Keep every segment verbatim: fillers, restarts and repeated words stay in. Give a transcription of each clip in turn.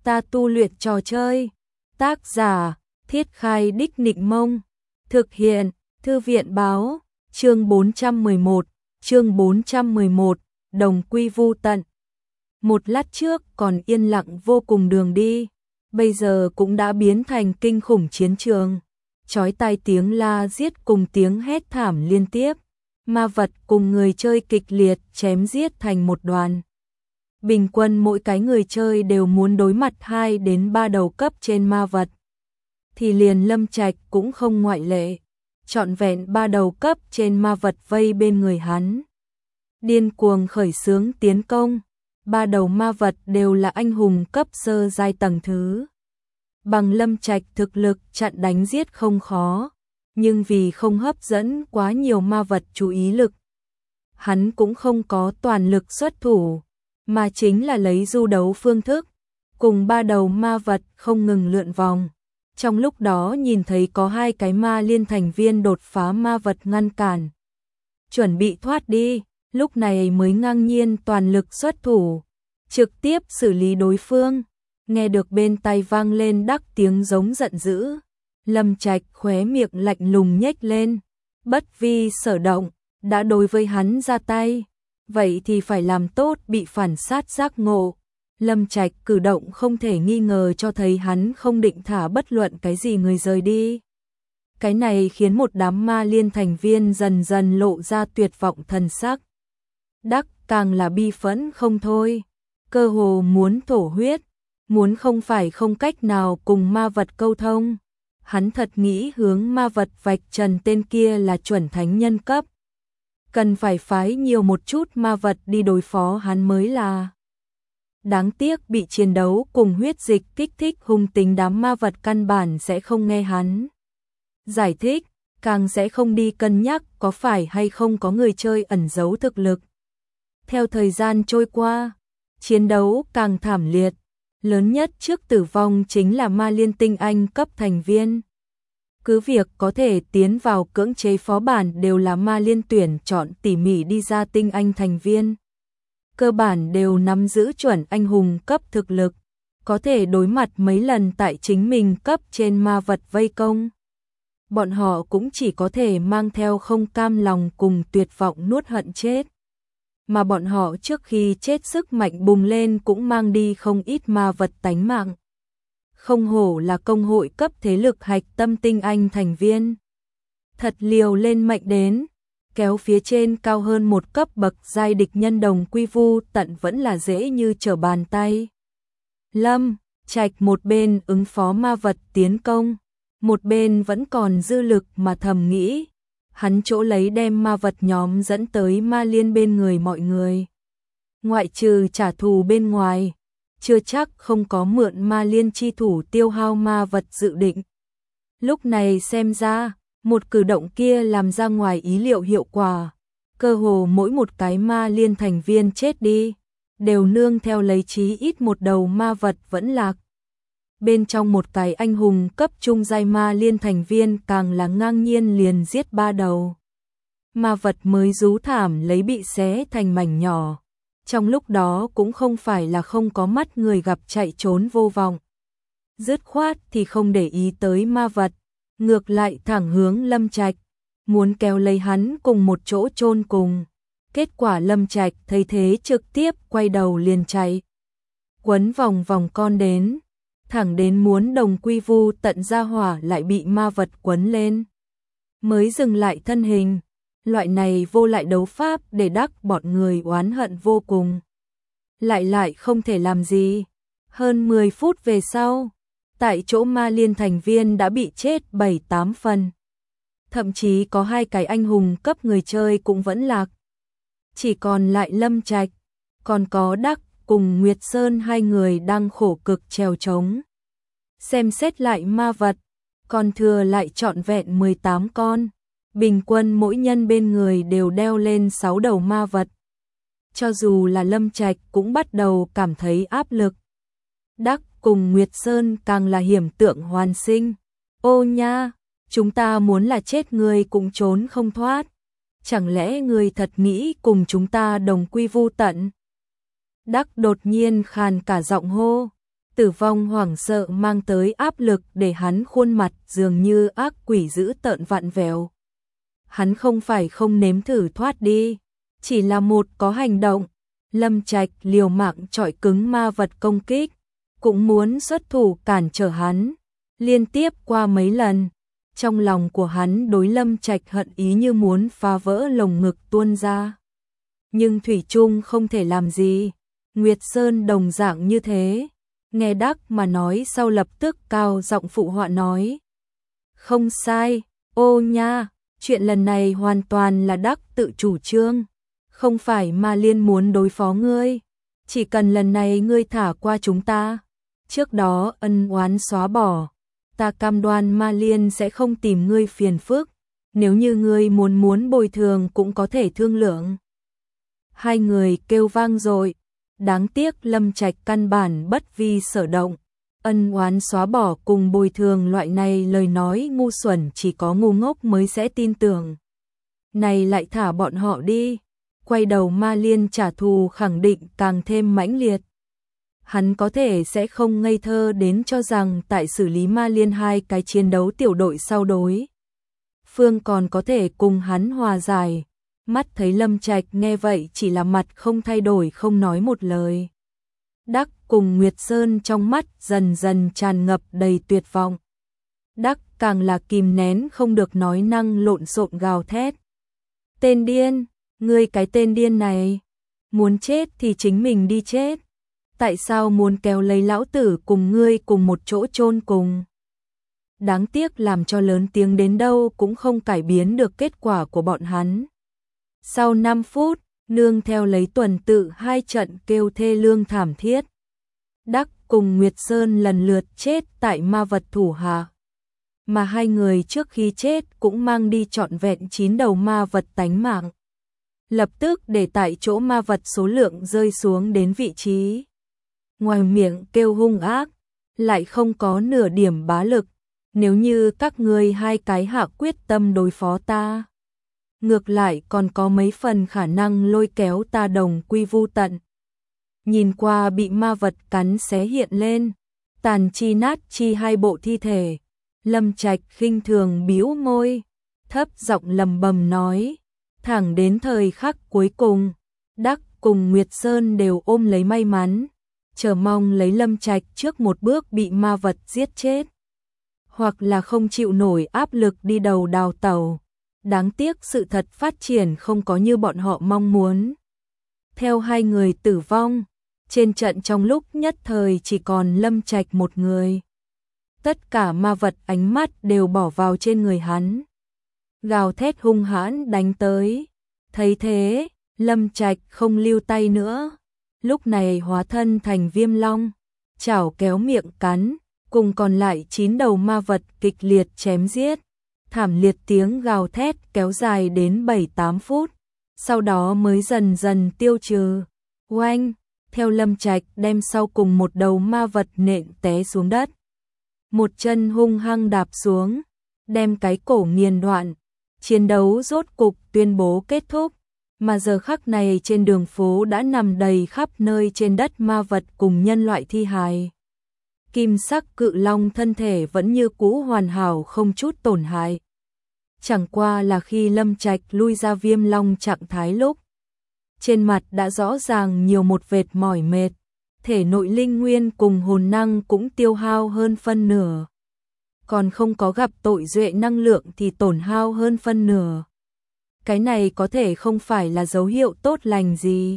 ta tu luyện trò chơi. Tác giả, Thiết Khai Đích Nịnh Mông. Thực hiện, Thư viện Báo. Chương bốn trăm mười một, chương bốn trăm mười một, đồng quy vu tận. Một lát trước còn yên lặng vô cùng đường đi, bây giờ cũng đã biến thành kinh khủng chiến trường. Chói tai tiếng la giết cùng tiếng hét thảm liên tiếp, ma vật cùng người chơi kịch liệt chém giết thành một đoàn. Bình quân mỗi cái người chơi đều muốn đối mặt hai đến ba đầu cấp trên ma vật. Thì liền Lâm Trạch cũng không ngoại lệ, trọn vẹn ba đầu cấp trên ma vật vây bên người hắn. Điên cuồng khởi xướng tiến công, ba đầu ma vật đều là anh hùng cấp sơ giai tầng thứ. Bằng Lâm Trạch thực lực chặn đánh giết không khó, nhưng vì không hấp dẫn quá nhiều ma vật chú ý lực, hắn cũng không có toàn lực xuất thủ, mà chính là lấy du đấu phương thức, cùng ba đầu ma vật không ngừng lượn vòng. Trong lúc đó nhìn thấy có hai cái ma liên thành viên đột phá ma vật ngăn cản, chuẩn bị thoát đi, lúc này mới ngang nhiên toàn lực xuất thủ, trực tiếp xử lý đối phương. Nghe được bên tai vang lên đắc tiếng giống giận dữ, Lâm Trạch khóe miệng lạnh lùng nhếch lên, bất vi sở động, đã đối với hắn ra tay, vậy thì phải làm tốt bị phản sát giác ngộ. Lâm Trạch cử động không thể nghi ngờ cho thấy hắn không định thả bất luận cái gì người rời đi. Cái này khiến một đám ma liên thành viên dần dần lộ ra tuyệt vọng thần sắc. Đắc càng là bi phẫn không thôi, cơ hồ muốn thổ huyết, muốn không phải không cách nào cùng ma vật câu thông. Hắn thật nghĩ hướng ma vật vạch trần tên kia là chuẩn thánh nhân cấp, cần phải phái nhiều một chút ma vật đi đối phó hắn mới là. Đáng tiếc bị chiến đấu cùng huyết dịch kích thích hung tính, đám ma vật căn bản sẽ không nghe hắn giải thích, càng sẽ không đi cân nhắc có phải hay không có người chơi ẩn giấu thực lực. Theo thời gian trôi qua, chiến đấu càng thảm liệt, lớn nhất trước tử vong chính là ma liên tinh anh cấp thành viên. Cứ việc có thể tiến vào cưỡng chế phó bản đều là ma liên tuyển chọn tỉ mỉ đi ra tinh anh thành viên, cơ bản đều nắm giữ chuẩn anh hùng cấp thực lực, có thể đối mặt mấy lần tại chính mình cấp trên ma vật vây công. Bọn họ cũng chỉ có thể mang theo không cam lòng cùng tuyệt vọng nuốt hận chết. Mà bọn họ trước khi chết sức mạnh bùng lên cũng mang đi không ít ma vật tánh mạng. Không hổ là công hội cấp thế lực hạch tâm tinh anh thành viên. Thật liều lên mệnh đến, kéo phía trên cao hơn một cấp bậc giai địch nhân đồng quy vu tận vẫn là dễ như trở bàn tay. Lâm Trạch một bên ứng phó ma vật tiến công, một bên vẫn còn dư lực mà thầm nghĩ, hắn chỗ lấy đem ma vật nhóm dẫn tới ma liên bên người mọi người. Ngoại trừ trả thù bên ngoài, chưa chắc không có mượn ma liên chi thủ tiêu hao ma vật dự định. Lúc này xem ra, một cử động kia làm ra ngoài ý liệu hiệu quả, cơ hồ mỗi một cái ma liên thành viên chết đi, đều nương theo lấy chí ít một đầu ma vật vẫn lạc. Bên trong một cái anh hùng cấp trung giai ma liên thành viên càng là ngang nhiên liền giết ba đầu. Ma vật mới rú thảm lấy bị xé thành mảnh nhỏ. Trong lúc đó cũng không phải là không có mắt người gặp chạy trốn vô vọng. Dứt khoát thì không để ý tới ma vật, ngược lại thẳng hướng Lâm Trạch, muốn kéo lấy hắn cùng một chỗ chôn cùng. Kết quả Lâm Trạch thấy thế trực tiếp quay đầu liền chạy. Quấn vòng vòng con đến, thẳng đến muốn đồng quy vu tận ra hỏa lại bị ma vật quấn lên. Mới dừng lại thân hình, loại này vô lại đấu pháp để đắc bọn người oán hận vô cùng. Lại lại không thể làm gì. Hơn mười phút về sau, tại chỗ ma liên thành viên đã bị chết bảy tám phần. Thậm chí có hai cái anh hùng cấp người chơi cũng vẫn lạc. Chỉ còn lại Lâm Trạch, còn có Đắc cùng Nguyệt Sơn hai người đang khổ cực trèo trống. Xem xét lại ma vật, còn thừa lại trọn vẹn mười tám con. Bình quân mỗi nhân bên người đều đeo lên sáu đầu ma vật. Cho dù là Lâm Trạch cũng bắt đầu cảm thấy áp lực. Đắc cùng Nguyệt Sơn càng là hiểm tượng hoàn sinh. Ô nha, chúng ta muốn là chết người cũng trốn không thoát. Chẳng lẽ người thật nghĩ cùng chúng ta đồng quy vu tận? Đắc đột nhiên khàn cả giọng hô. Tử vong hoảng sợ mang tới áp lực để hắn khuôn mặt dường như ác quỷ dữ tợn vặn vẹo. Hắn không phải không nếm thử thoát đi, chỉ là một có hành động. Lâm Trạch liều mạng chọi cứng ma vật công kích, cũng muốn xuất thủ cản trở hắn, liên tiếp qua mấy lần. Trong lòng của hắn đối Lâm Trạch hận ý như muốn phá vỡ lồng ngực tuôn ra. Nhưng thủy chung không thể làm gì. Nguyệt Sơn đồng dạng như thế. Nghe Đắc mà nói sau lập tức cao giọng phụ họa nói. Không sai, ô nha, chuyện lần này hoàn toàn là Đắc tự chủ trương. Không phải Ma Liên muốn đối phó ngươi. Chỉ cần lần này ngươi thả qua chúng ta. Trước đó ân oán xóa bỏ. Ta cam đoan Ma Liên sẽ không tìm ngươi phiền phức. Nếu như ngươi muốn muốn bồi thường cũng có thể thương lượng. Hai người kêu vang rồi. Đáng tiếc Lâm Trạch căn bản bất vi sở động. Ân oán xóa bỏ cùng bồi thường loại này lời nói ngu xuẩn chỉ có ngu ngốc mới sẽ tin tưởng. Này lại thả bọn họ đi. Quay đầu Ma Liên trả thù khẳng định càng thêm mãnh liệt. Hắn có thể sẽ không ngây thơ đến cho rằng tại xử lý Ma Liên hai cái chiến đấu tiểu đội sau đối. Phương còn có thể cùng hắn hòa giải. Mắt thấy Lâm Trạch nghe vậy chỉ là mặt không thay đổi không nói một lời. Đắc cùng Nguyệt Sơn trong mắt dần dần tràn ngập đầy tuyệt vọng. Đắc càng là kìm nén không được nói năng lộn xộn gào thét. Tên điên, ngươi cái tên điên này, muốn chết thì chính mình đi chết. Tại sao muốn kéo lấy lão tử cùng ngươi cùng một chỗ chôn cùng? Đáng tiếc làm cho lớn tiếng đến đâu cũng không cải biến được kết quả của bọn hắn. Sau năm phút, nương theo lấy tuần tự hai trận kêu thê lương thảm thiết. Đắc cùng Nguyệt Sơn lần lượt chết tại ma vật thủ hạ. Mà hai người trước khi chết cũng mang đi trọn vẹn chín đầu ma vật tánh mạng. Lập tức để tại chỗ ma vật số lượng rơi xuống đến vị trí. Ngoài miệng kêu hung ác, lại không có nửa điểm bá lực. Nếu như các ngươi hai cái hạ quyết tâm đối phó ta, ngược lại còn có mấy phần khả năng lôi kéo ta đồng quy vu tận. Nhìn qua bị ma vật cắn xé hiện lên, tàn chi nát chi hai bộ thi thể, Lâm Trạch khinh thường bĩu môi, thấp giọng lầm bầm nói, thẳng đến thời khắc cuối cùng, Đắc cùng Nguyệt Sơn đều ôm lấy may mắn, chờ mong lấy Lâm Trạch trước một bước bị ma vật giết chết, hoặc là không chịu nổi áp lực đi đầu đào tẩu. Đáng tiếc sự thật phát triển không có như bọn họ mong muốn. Theo hai người tử vong, trên trận trong lúc nhất thời chỉ còn Lâm Trạch một người. Tất cả ma vật ánh mắt đều bỏ vào trên người hắn. Gào thét hung hãn đánh tới. Thấy thế, Lâm Trạch không lưu tay nữa. Lúc này hóa thân thành viêm long, chảo kéo miệng cắn, cùng còn lại chín đầu ma vật kịch liệt chém giết. Thảm liệt tiếng gào thét kéo dài đến bảy tám phút, sau đó mới dần dần tiêu trừ. Oanh, theo Lâm Trạch đem sau cùng một đầu ma vật nện té xuống đất. Một chân hung hăng đạp xuống, đem cái cổ nghiền đoạn. Chiến đấu rốt cục tuyên bố kết thúc, mà giờ khắc này trên đường phố đã nằm đầy khắp nơi trên đất ma vật cùng nhân loại thi hài. Kim sắc cự long thân thể vẫn như cũ hoàn hảo không chút tổn hại. Chẳng qua là khi Lâm Trạch lui ra viêm long trạng thái lúc, trên mặt đã rõ ràng nhiều một vệt mỏi mệt, thể nội linh nguyên cùng hồn năng cũng tiêu hao hơn phân nửa. Còn không có gặp tội duệ năng lượng thì tổn hao hơn phân nửa. Cái này có thể không phải là dấu hiệu tốt lành gì.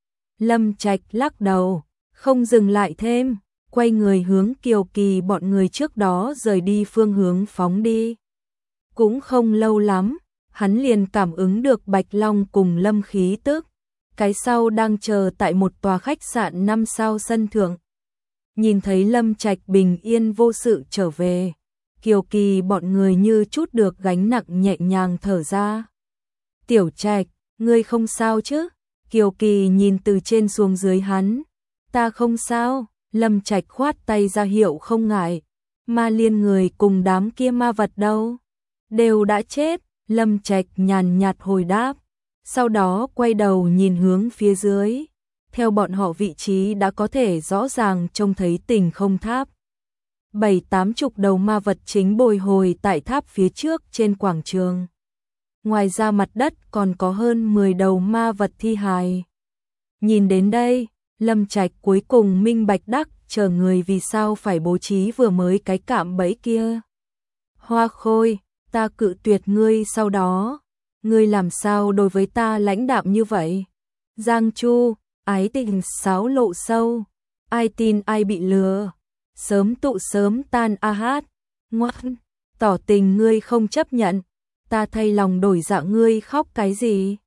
Lâm Trạch lắc đầu, không dừng lại thêm, quay người hướng Kiều Kỳ bọn người trước đó rời đi phương hướng phóng đi. Cũng không lâu lắm, hắn liền cảm ứng được Bạch Long cùng Lâm khí tức. Cái sau đang chờ tại một tòa khách sạn năm sao sân thượng. Nhìn thấy Lâm Trạch bình yên vô sự trở về, Kiều Kỳ bọn người như chút được gánh nặng nhẹ nhàng thở ra. Tiểu Trạch, ngươi không sao chứ? Kiều Kỳ nhìn từ trên xuống dưới hắn. Ta không sao. Lâm Trạch khoát tay ra hiệu không ngại. Ma Liên người cùng đám kia ma vật đâu? Đều đã chết. Lâm Trạch nhàn nhạt hồi đáp. Sau đó quay đầu nhìn hướng phía dưới. theo bọn họ vị trí đã có thể rõ ràng trông thấy Tình Không Tháp. Bảy tám chục đầu ma vật chính bồi hồi tại tháp phía trước trên quảng trường. Ngoài ra mặt đất còn có hơn mười đầu ma vật thi hài. Nhìn đến đây, Lâm Trạch cuối cùng minh bạch đắc chờ người vì sao phải bố trí vừa mới cái cạm bẫy kia. Hoa Khôi, ta cự tuyệt ngươi sau đó. Ngươi làm sao đối với ta lãnh đạm như vậy? Giang Chu, ái tình sáo lộ sâu. Ai tin ai bị lừa. Sớm tụ sớm tan a hát. Ngoan, tỏ tình ngươi không chấp nhận. Ta thay lòng đổi dạ ngươi khóc cái gì?